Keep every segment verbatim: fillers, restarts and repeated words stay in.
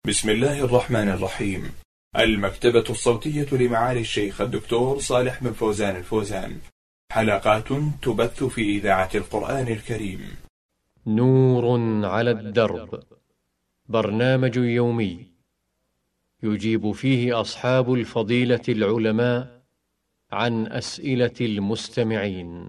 بسم الله الرحمن الرحيم. المكتبة الصوتية لمعالي الشيخ الدكتور صالح بن فوزان الفوزان، حلقات تبث في إذاعة القرآن الكريم. نور على الدرب، برنامج يومي يجيب فيه أصحاب الفضيلة العلماء عن أسئلة المستمعين.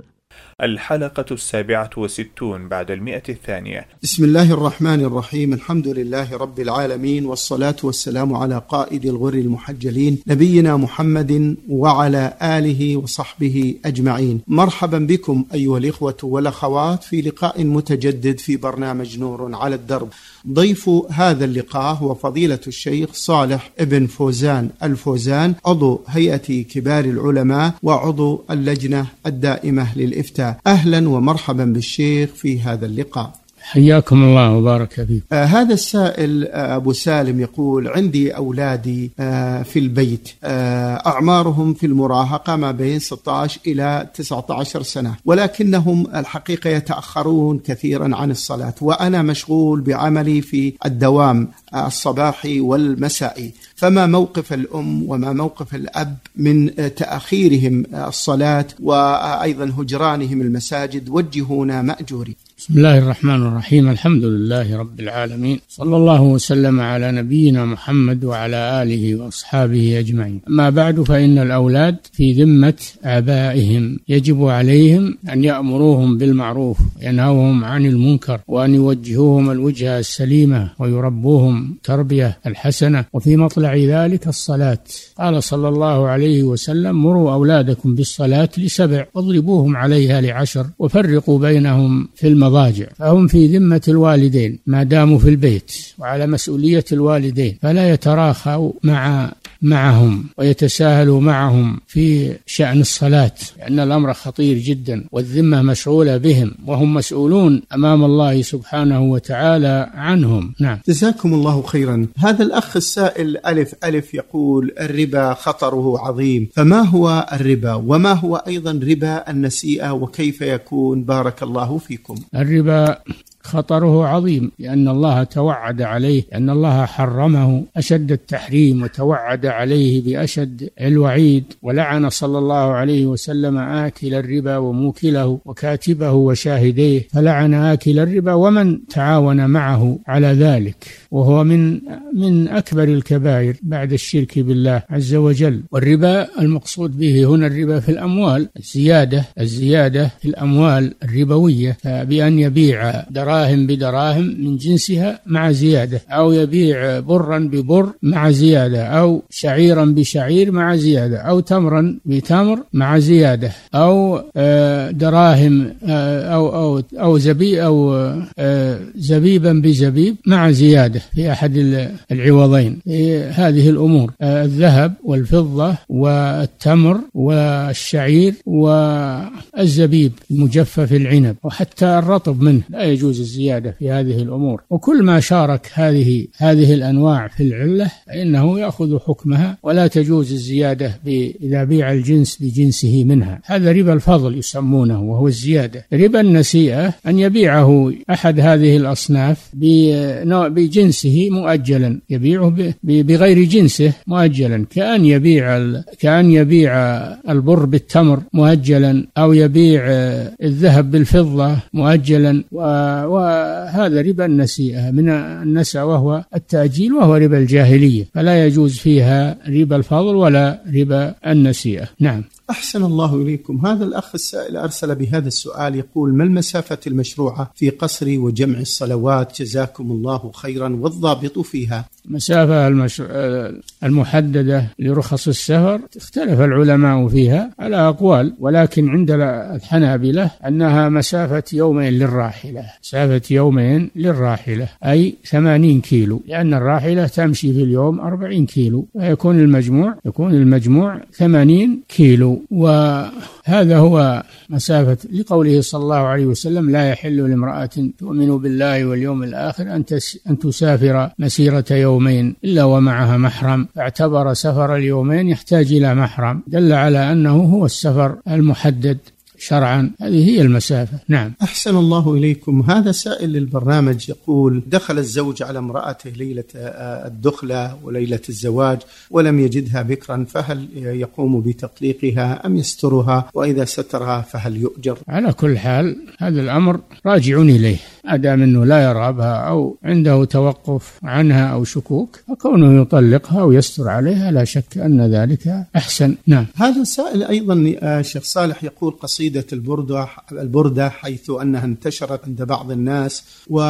الحلقة السابعة والستون بعد المئة الثانية. بسم الله الرحمن الرحيم. الحمد لله رب العالمين، والصلاة والسلام على قائد الغر المحجلين نبينا محمد وعلى آله وصحبه أجمعين. مرحبا بكم أيها الإخوة والأخوات في لقاء متجدد في برنامج نور على الدرب. ضيف هذا اللقاء هو فضيلة الشيخ صالح بن فوزان الفوزان، عضو هيئة كبار العلماء وعضو اللجنة الدائمة للإفتاء. أهلا ومرحبا بالشيخ في هذا اللقاء. حياكم الله وبارك فيك. آه هذا السائل آه أبو سالم يقول: عندي أولادي آه في البيت، آه أعمارهم في المراهقة ما بين ستة عشر إلى تسعة عشر سنة، ولكنهم الحقيقة يتأخرون كثيرا عن الصلاة، وأنا مشغول بعملي في الدوام الصباحي والمسائي، فما موقف الأم وما موقف الأب من تأخيرهم الصلاة وأيضا هجرانهم المساجد؟ وجهونا مأجورين. بسم الله الرحمن الرحيم. الحمد لله رب العالمين، صلى الله وسلم على نبينا محمد وعلى آله وأصحابه أجمعين. أما بعد، فإن الأولاد في ذمة آبائهم، يجب عليهم أن يأمروهم بالمعروف وينهوهم عن المنكر، وأن يوجهوهم الوجهة السليمة ويربوهم تربية الحسنة، وفي مطلع ذلك الصلاة. قال صلى الله عليه وسلم: مروا أولادكم بالصلاة لسبع واضربوهم عليها لعشر وفرقوا بينهم في المضاجع. فهم في ذمة الوالدين ما داموا في البيت، وعلى مسؤولية الوالدين، فلا يتراخوا مع معهم ويتساهلوا معهم في شأن الصلاة، لأن الأمر خطير جدا، والذمة مشغولة بهم، وهم مسؤولون أمام الله سبحانه وتعالى عنهم. نعم. جزاكم الله خيرا. هذا الأخ السائل ألف ألف يقول: الربا خطره عظيم، فما هو الربا، وما هو أيضا ربا النسيئة، وكيف يكون؟ بارك الله فيكم. الربا خطره عظيم، لأن الله توعد عليه، لأن الله حرمه أشد التحريم، وتوعد عليه بأشد الوعيد، ولعن صلى الله عليه وسلم آكل الربا وموكله وكاتبه وشاهديه، فلعن آكل الربا ومن تعاون معه على ذلك، وهو من من أكبر الكبائر بعد الشرك بالله عز وجل. والربا المقصود به هنا الربا في الأموال، الزيادة الزيادة في الأموال الربوية، بأن يبيع دراهم بدراهم من جنسها مع زيادة، أو يبيع برا ببر مع زيادة، أو شعيرا بشعير مع زيادة، أو تمرا بتمر مع زيادة، أو دراهم أو أو أو زبيب أو زبيبا بزبيب مع زيادة في أحد العوضين. هذه الأمور: الذهب والفضة والتمر والشعير والزبيب المجفف العنب، وحتى الرطب منه لا يجوز الزيادة في هذه الأمور. وكل ما شارك هذه هذه الأنواع في العلة فإنه يأخذ حكمها، ولا تجوز الزيادة إذا بيع الجنس بجنسه منها. هذا ربا الفضل يسمونه، وهو الزيادة. ربا النسيئة أن يبيعه أحد هذه الأصناف بجنسه مؤجلا، يبيعه بغير جنسه مؤجلا، كأن يبيع كأن يبيع البر بالتمر مؤجلا، أو يبيع الذهب بالفضة مؤجلا، وهذا ربا النسيئة من النسأ، وهو التأجيل، وهو ربا الجاهلية، فلا يجوز فيها ربا الفضل ولا ربا النسيئة. نعم. أحسن الله إليكم. هذا الأخ السائل أرسل بهذا السؤال يقول: ما المسافة المشروعة في قصر وجمع الصلوات؟ جزاكم الله خيرا، والضابط فيها. مسافة المش... المحددة لرخص السفر اختلف العلماء فيها على أقوال، ولكن عند الحنابلة أنها مسافة يومين للراحلة، مسافة يومين للراحلة أي ثمانين كيلو، لأن الراحلة تمشي في اليوم أربعين كيلو، ويكون المجموع يكون المجموع ثمانين كيلو. وهذا هو مسافة، لقوله صلى الله عليه وسلم: لا يحل لامرأة تؤمن بالله واليوم الآخر أن تسافر مسيرة يومين إلا ومعها محرم، فاعتبر سفر اليومين يحتاج إلى محرم، دل على أنه هو السفر المحدد شرعا، هذه هي المسافة. نعم. أحسن الله إليكم. هذا سائل للبرنامج يقول: دخل الزوج على امرأته ليلة الدخلة وليلة الزواج ولم يجدها بكرا، فهل يقوم بتطليقها أم يسترها؟ وإذا سترها فهل يؤجر؟ على كل حال هذا الأمر راجع إليه، أدام أنه لا يرغبها أو عنده توقف عنها أو شكوك، فكونه يطلقها ويستر عليها لا شك أن ذلك أحسن. نعم. هذا سائل أيضا شيخ صالح يقول: قصيدة البردة البردة حيث أنها انتشرت عند بعض الناس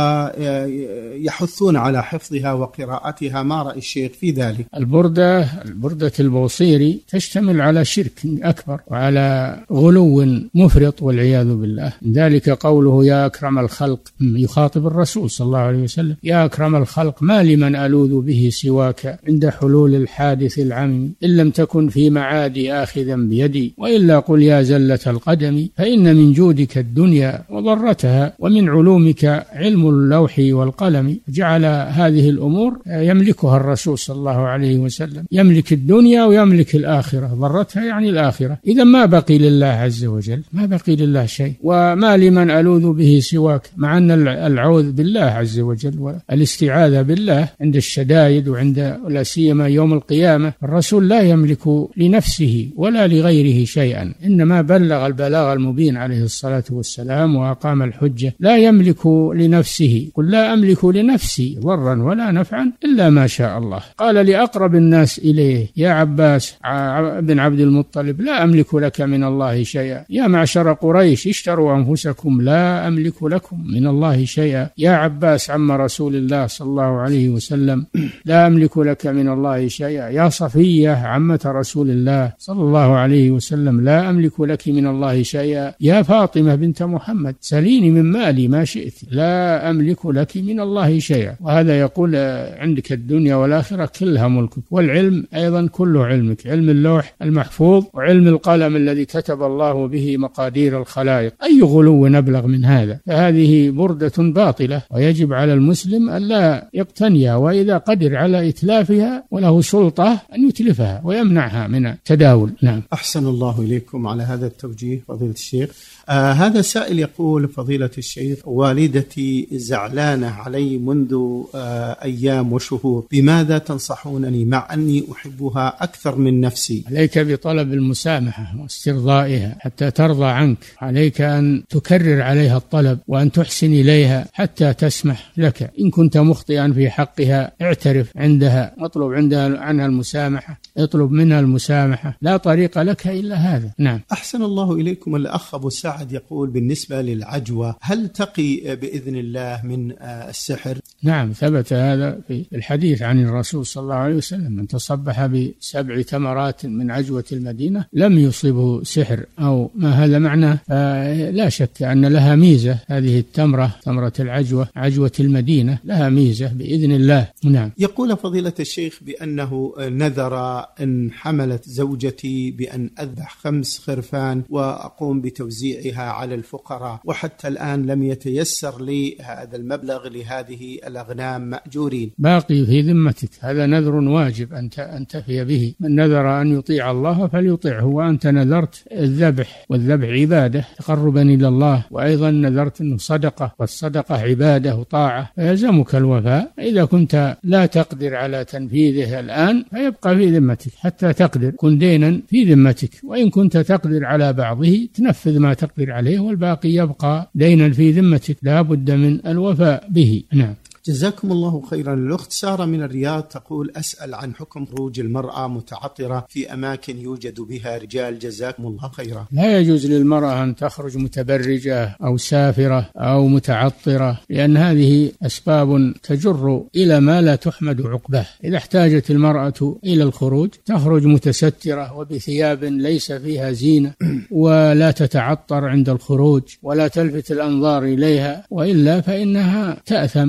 ويحثون على حفظها وقراءتها، ما رأي الشيخ في ذلك؟ البردة البردة البوصيري تشتمل على شرك أكبر وعلى غلو مفرط والعياذ بالله. ذلك قوله: يا أكرم الخلق، يخاطب الرسول صلى الله عليه وسلم: يا أكرم الخلق ما لمن ألوذ به سواك عند حلول الحادث العمم، إن لم تكن في معادي آخذا بيدي، وإلا قل يا زلة القدم، فإن من جودك الدنيا وضرتها ومن علومك علم اللوح والقلم. جعل هذه الأمور يملكها الرسول صلى الله عليه وسلم، يملك الدنيا ويملك الآخرة، ضرتها يعني الآخرة. إذا ما بقي لله عز وجل، ما بقي لله شيء. وما لمن ألوذ به سواك، مع أن العوذ بالله عز وجل والاستعاذة بالله عند الشدائد وعند لا سيما يوم القيامة، الرسول لا يملك لنفسه ولا لغيره شيئا، إنما بلغ البلاغ المبين عليه الصلاة والسلام وأقام الحجة. لا يملك لنفسه، قل لا أملك لنفسي ضرا ولا نفعا إلا ما شاء الله. قال لأقرب الناس إليه: يا عباس بن عبد المطلب لا أملك لك من الله شيئا. يا معشر قريش اشتروا أنفسكم لا أملك لكم من الله شيئا. يا عباس عم رسول الله صلى الله عليه وسلم لا أملك لك من الله شيئا. يا صفية عمة رسول الله صلى الله عليه وسلم لا أملك لك من الله شيئا. يا فاطمة بنت محمد سليني من مالي ما شئت، لا أملك لك من الله شيئا. وهذا يقول عندك الدنيا والآخرة كلها ملكك، والعلم أيضا كله علمك، علم اللوح المحفوظ وعلم القلم الذي كتب الله به مقادير الخلائق. أي غلو نبلغ من هذا؟ فهذه بردة باطلة، ويجب على المسلم أن لا يقتنيها، وإذا قدر على إتلافها وله سلطة أن يتلفها ويمنعها من التداول. نعم. أحسن الله إليكم على هذا التوجيه فضيلة الشيخ. آه هذا سائل يقول: فضيلة الشيخ، والدتي زعلانة علي منذ آه أيام وشهور، بماذا تنصحونني مع أني أحبها أكثر من نفسي؟ عليك بطلب المسامحة واسترضائها حتى ترضى عنك، عليك أن تكرر عليها الطلب وأن تحسن إليها حتى تسمح لك. إن كنت مخطئا في حقها اعترف عندها، اطلب عندها عنها المسامحة، اطلب منها المسامحة، لا طريق لك إلا هذا. نعم. أحسن الله إليكم. الأخ أبو سعد يقول: بالنسبة للعجوة هل تقي بإذن الله من السحر؟ نعم، ثبت هذا في الحديث عن الرسول صلى الله عليه وسلم: من تصبح بسبع تمرات من عجوة المدينة لم يصبه سحر، أو ما هذا معناه. لا شك أن لها ميزة هذه التمرة، تمرة العجوة، عجوة المدينة لها ميزة بإذن الله. نعم. يقول فضيلة الشيخ بأنه نذر إن حملت زوجتي بأن أذبح خمس خرفان وأقوم بتوزيعها على الفقراء، وحتى الآن لم يتيسر لي هذا المبلغ لهذه الأغنام مأجورين. باقي في ذمتك، هذا نذر واجب أن أن تفي به. من نذر أن يطيع الله فليطيعه، وأنت نذرت الذبح، والذبح عبادة تقربا إلى الله، وأيضا نذرت أنه صدقة، والصدقة عبادة وطاعة، فيلزمك الوفاء. إذا كنت لا تقدر على تنفيذه الآن فيبقى في ذمتك حتى تقدر، كن دينا في ذمتك، وإن كنت تقدر على بعضه تنفذ ما تقدر عليه، والباقي يبقى دينا في ذمتك، لا بد من الوفاء به. نعم. جزاكم الله خيرا. الأخت سارة من الرياض تقول: أسأل عن حكم خروج المرأة متعطرة في أماكن يوجد بها رجال، جزاكم الله خيرا. لا يجوز للمرأة أن تخرج متبرجة أو سافرة أو متعطرة، لأن هذه أسباب تجر إلى ما لا تحمد عقباه. إذا احتاجت المرأة إلى الخروج تخرج متسترة وبثياب ليس فيها زينة، ولا تتعطر عند الخروج ولا تلفت الأنظار إليها، وإلا فإنها تأثم في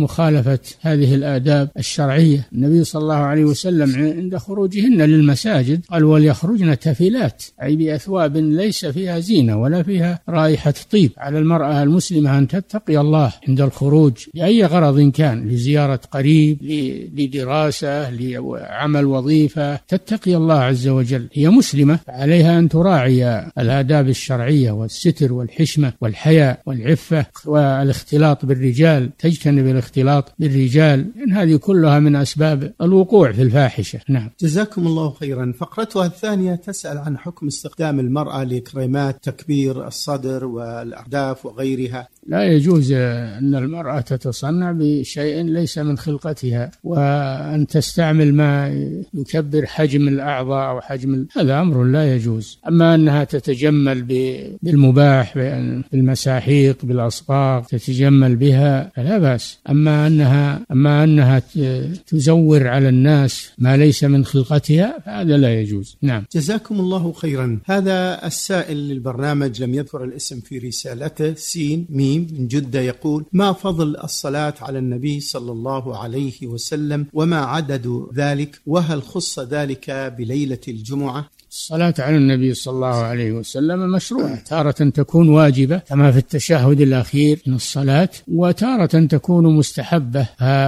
مخالفة هذه الآداب الشرعية. النبي صلى الله عليه وسلم عند خروجهن للمساجد قال وليخرجن تفلات، أي بأثواب ليس فيها زينة ولا فيها رائحة طيب. على المرأة المسلمة أن تتقي الله عند الخروج لأي غرض كان، لزيارة قريب، لدراسة، لعمل وظيفة، تتقي الله عز وجل، هي مسلمة، عليها أن تراعي الآداب الشرعية والستر والحشمة والحياء والعفة والاختلاط بالرجال، تجتنب الاختلاط بالرجال، إن هذه كلها من أسباب الوقوع في الفاحشة. نعم. جزاكم الله خيرا. فقرتها الثانية تسأل عن حكم استخدام المرأة لكريمات تكبير الصدر والأرداف وغيرها. لا يجوز أن المرأة تتصنع بشيء ليس من خلقتها، وأن تستعمل ما يكبر حجم الأعضاء أو حجم، هذا أمر لا يجوز. أما أنها تتجمل بالمباح، بالمساحيق، بالأصباغ، تتجمل بها فلا بأس. أما أنها أما أنها تزور على الناس ما ليس من خلقتها فهذا لا يجوز. نعم. جزاكم الله خيرا. هذا السائل للبرنامج لم يذكر الاسم في رسالته، سين ميم من جدة، يقول: ما فضل الصلاة على النبي صلى الله عليه وسلم وما عدد ذلك، وهل خص ذلك بليلة الجمعة؟ الصلاة على النبي صلى الله عليه وسلم مشروعة، تارة تكون واجبة كما في التشهد الأخير من الصلاة، وتارة تكون مستحبة،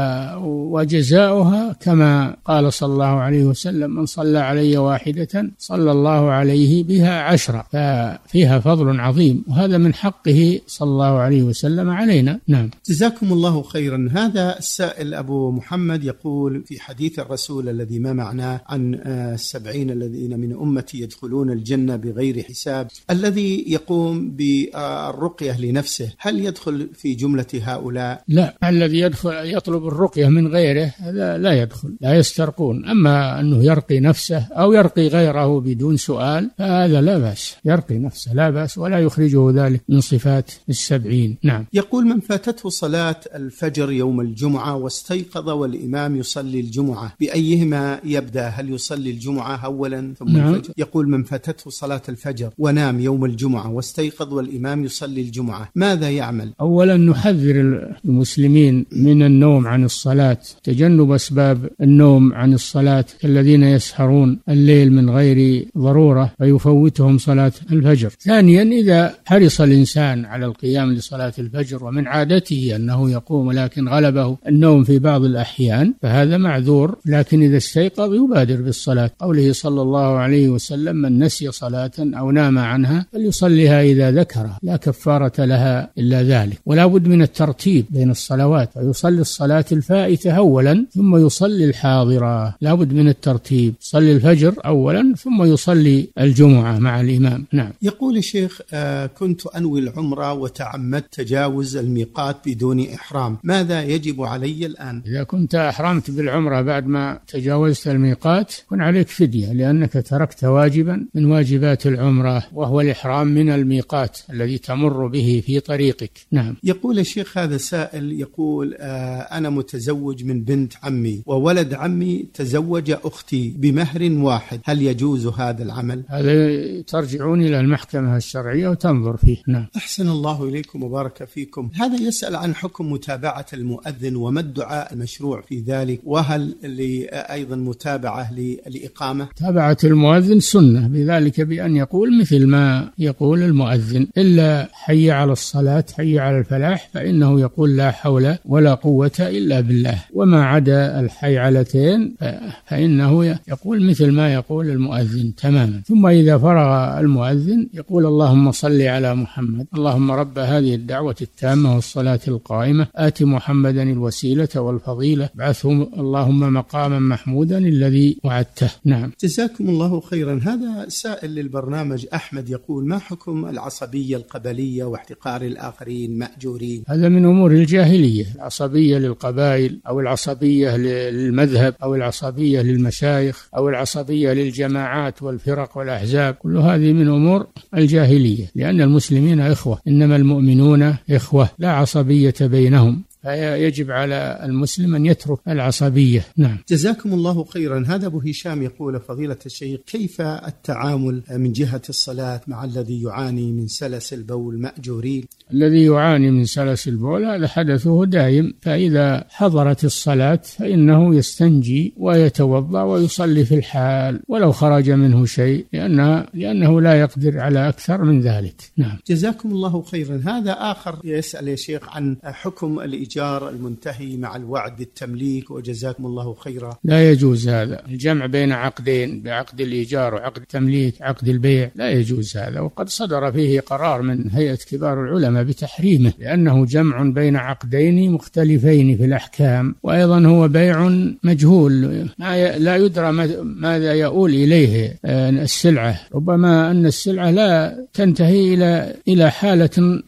وجزاؤها كما قال صلى الله عليه وسلم: من صلى علي واحدة صلى الله عليه بها عشرة، ففيها فضل عظيم، وهذا من حقه صلى الله عليه وسلم علينا. نعم. جزاكم الله خيرا. هذا السائل أبو محمد يقول في حديث الرسول الذي ما معناه عن السبعين الذين من أمة يدخلون الجنة بغير حساب، الذي يقوم بالرقية لنفسه، هل يدخل في جملة هؤلاء؟ لا، الذي يدخل يطلب الرقية من غيره هذا لا يدخل، لا يسترقون. أما أنه يرقي نفسه أو يرقي غيره بدون سؤال فهذا لا بأس، يرقي نفسه لا بأس، ولا يخرجه ذلك من صفات السبعين. نعم. يقول: من فاتته صلاة الفجر يوم الجمعة واستيقظ والإمام يصلي الجمعة، بأيهما يبدأ؟ هل يصلي الجمعة أولا ثم نعم. الفجر؟ يقول: من فاتته صلاة الفجر ونام يوم الجمعة واستيقظ والإمام يصلي الجمعة، ماذا يعمل؟ أولا نحذر المسلمين من النوم عن الصلاة، تجنب أسباب النوم عن الصلاة كالذين يسهرون الليل من غير ضرورة فيفوتهم صلاة الفجر. ثانيا إذا حرص الإنسان على القيام لصلاة الفجر ومن عادته أنه يقوم ولكن غلبه النوم في بعض الأحيان فهذا معذور، لكن إذا استيقظ يبادر بالصلاة، قوله صلى الله عليه وسلم: من نسي صلاة أو نام عنها فليصليها إذا ذكرها، لا كفارة لها إلا ذلك. ولا بد من الترتيب بين الصلوات، فيصلي الصلاة الفائتة أولا ثم يصلي الحاضرة، لا بد من الترتيب، يصلي الفجر أولا ثم يصلي الجمعة مع الإمام. نعم. يقول الشيخ: آه كنت أنوي العمرة وتعمدت تجاوز الميقات بدون إحرام، ماذا يجب علي الآن؟ إذا كنت أحرمت بالعمرة بعد ما تجاوزت الميقات كن عليك فدية، لأنك تركت واجبا من واجبات العمرة، وهو الإحرام من الميقات الذي تمر به في طريقك. نعم. يقول الشيخ هذا سائل يقول: آه أنا متزوج من بنت عمي وولد عمي تزوج أختي بمهر واحد، هل يجوز هذا العمل؟ هذا ترجعون إلى المحكمة الشرعية وتنظر فيه. نعم. أحسن الله إليكم وبارك فيكم. هذا يسأل عن حكم متابعة المؤذن وما الدعاء المشروع في ذلك، وهل أيضا متابعة للإقامة؟ متابعة المؤذن سنة، بذلك بأن يقول مثل ما يقول المؤذن، إلا حي على الصلاة حي على الفلاح فإنه يقول لا حول ولا قوة إلا بالله، وما عدا الحيعلتين فإنه يقول مثل ما يقول المؤذن تماما. ثم إذا فرغ المؤذن يقول: اللهم صل على محمد، اللهم رب هذه الدعوة التامة والصلاة القائمة آت محمدا الوسيلة والفضيلة ابعثه اللهم مقاما محمودا الذي وعدته. نعم. جزاكم الله خيرا. هذا سائل للبرنامج أحمد يقول: ما حكم العصبية القبلية واحتقار الآخرين مأجورين؟ هذا من أمور الجاهلية، العصبية للقبائل أو العصبية للمذهب أو العصبية للمشايخ أو العصبية للجماعات والفرق والأحزاب، كل هذه من أمور الجاهلية، لأن المسلمين إخوة، إنما المؤمنون إخوة لا عصبية بينهم. فيجب على المسلم أن يترك العصبية. نعم. جزاكم الله خيرا. هذا أبو هشام يقول فضيلة الشيخ كيف التعامل من جهة الصلاة مع الذي يعاني من سلس البول مأجورين؟ الذي يعاني من سلس البول هذا حدثه دائم، فإذا حضرت الصلاة فإنه يستنجي ويتوضأ ويصلي في الحال ولو خرج منه شيء، لأنه, لأنه لا يقدر على أكثر من ذلك. نعم. جزاكم الله خيرا. هذا آخر يسأل يا شيخ عن حكم الإيجار المنتهي مع الوعد بالتمليك، وجزاكم الله خيرا. لا يجوز هذا الجمع بين عقدين، بعقد الإيجار وعقد التمليك، عقد البيع، لا يجوز هذا، وقد صدر فيه قرار من هيئة كبار العلماء بتحريمه، لأنه جمع بين عقدين مختلفين في الأحكام، وأيضا هو بيع مجهول لا يدرى ماذا يؤول إليه السلعة، ربما أن السلعة لا تنتهي إلى إلى حالة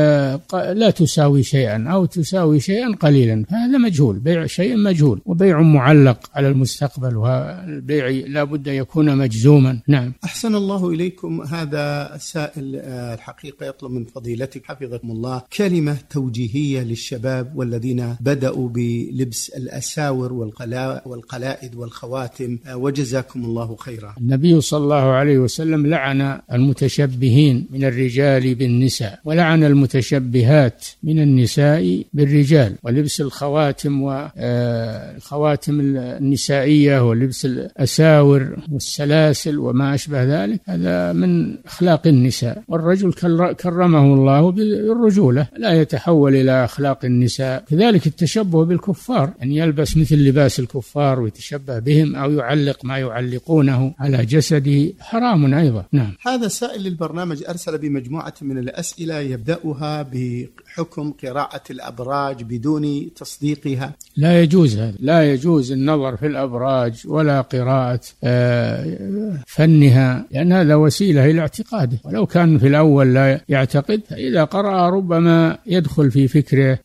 لا تساوي شيئا أو تساوي شيئا قليلا، هذا مجهول، بيع شيء مجهول، وبيع معلق على المستقبل، والبيع لا بد يكون مجزوما. نعم. أحسن الله إليكم. هذا السائل الحقيقة يطلب من فضيلتك حفظكم الله كلمة توجيهية للشباب والذين بدأوا بلبس الأساور والقلائد والخواتم، وجزاكم الله خيرا. النبي صلى الله عليه وسلم لعن المتشبهين من الرجال بالنساء، ولعن المتشبهات من النساء بالرجال، ولبس الخواتم والخواتم النسائية ولبس الأساور والسلاسل وما أشبه ذلك، هذا من أخلاق النساء، والرجل كرمه الله بالرجولة، لا يتحول إلى أخلاق النساء. كذلك التشبه بالكفار، أن يلبس مثل لباس الكفار ويتشبه بهم أو يعلق ما يعلقونه على جسده حرام أيضا. نعم. هذا سائل البرنامج أرسل بمجموعة من الأسئلة يبدأها بحكم قراءة الأبراج بدون تصديقها. لا يجوز هذا، لا يجوز النظر في الأبراج ولا قراءة فنها، لأن هذا وسيلة إلى اعتقاده، ولو كان في الأول لا يعتقد، فإذا قرأ ربما يدخل في فكره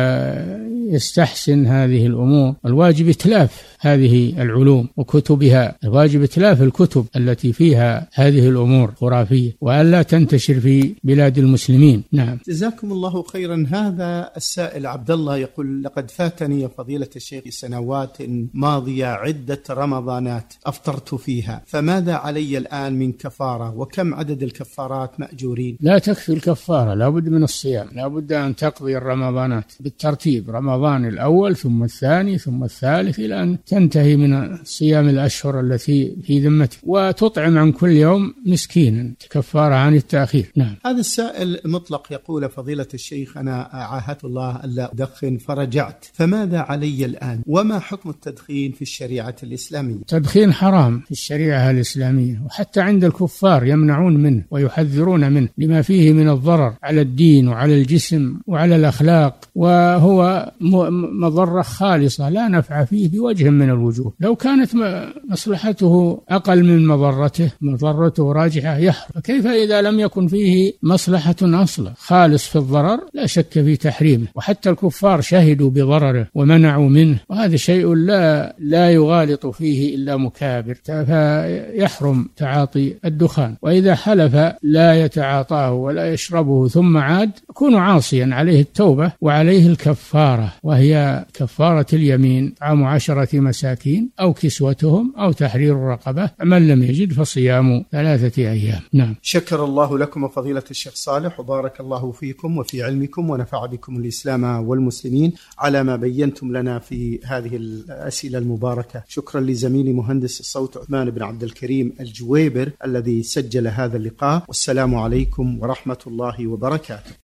ويستحسن هذه الأمور. الواجب إتلاف هذه العلوم وكتبها، الواجب إتلاف الكتب التي فيها هذه الأمور خرافية، وألا تنتشر في بلاد المسلمين. نعم. جزاكم الله خيرا. هذا السائل عبد الله يقول لقد فاتني يا فضيلة الشيخ سنوات ماضية عدة رمضانات أفطرت فيها، فماذا علي الآن من كفارة، وكم عدد الكفارات مأجورين؟ لا تكفي الكفارة، لا بد من الصيام، لا بد أن تقضي الرمضانات بالترتيب، رمضان الأول ثم الثاني ثم الثالث إلى أن تنتهي من صيام الأشهر التي في ذمتك، وتطعم عن كل يوم مسكينا كفارة عن التأخير. نعم. هذا السائل مطلق يقول فضيلة الشيخ أنا عاهدت الله ألا أدخن فرجعت، فماذا علي الآن، وما حكم التدخين في الشريعة الإسلامية؟ التدخين حرام في الشريعة الإسلامية، وحتى عند الكفار يمنعون منه ويحذرون منه لما فيه من الضرر على الدين وعلى الجسم وعلى الأخلاق، وهو مضرة خالصة لا نفع فيه بوجه من الوجوه. لو كانت مصلحته أقل من مضرته، مضرته راجحة، يحرم. فكيف إذا لم يكن فيه مصلحة أصلا خالص في الضرر؟ لا شك في تحريمه، وحتى الكفار شهدوا بضرره ومنعوا منه، وهذا شيء لا لا يغالط فيه إلا مكابر، فيحرم تعاطي الدخان. وإذا حلف لا يتعاطاه ولا يشربه ثم عاد يكون عاصيا، عليه التوبة وعليه الكفارة، وهي كفارة اليمين، طعام عشرة مساكين أو كسوتهم أو تحرير رقبة، من لم يجد فصيام ثلاثة أيام. نعم. شكر الله لكم فضيلة الشيخ صالح، وبارك الله فيكم وفي علمكم، ونفع بكم الإسلام والمسلمين على ما بينتم لنا في هذه الأسئلة المباركة. شكرا لزميلي مهندس الصوت عثمان بن عبد الكريم الجويبر الذي سجل هذا اللقاء، والسلام عليكم ورحمة الله وبركاته.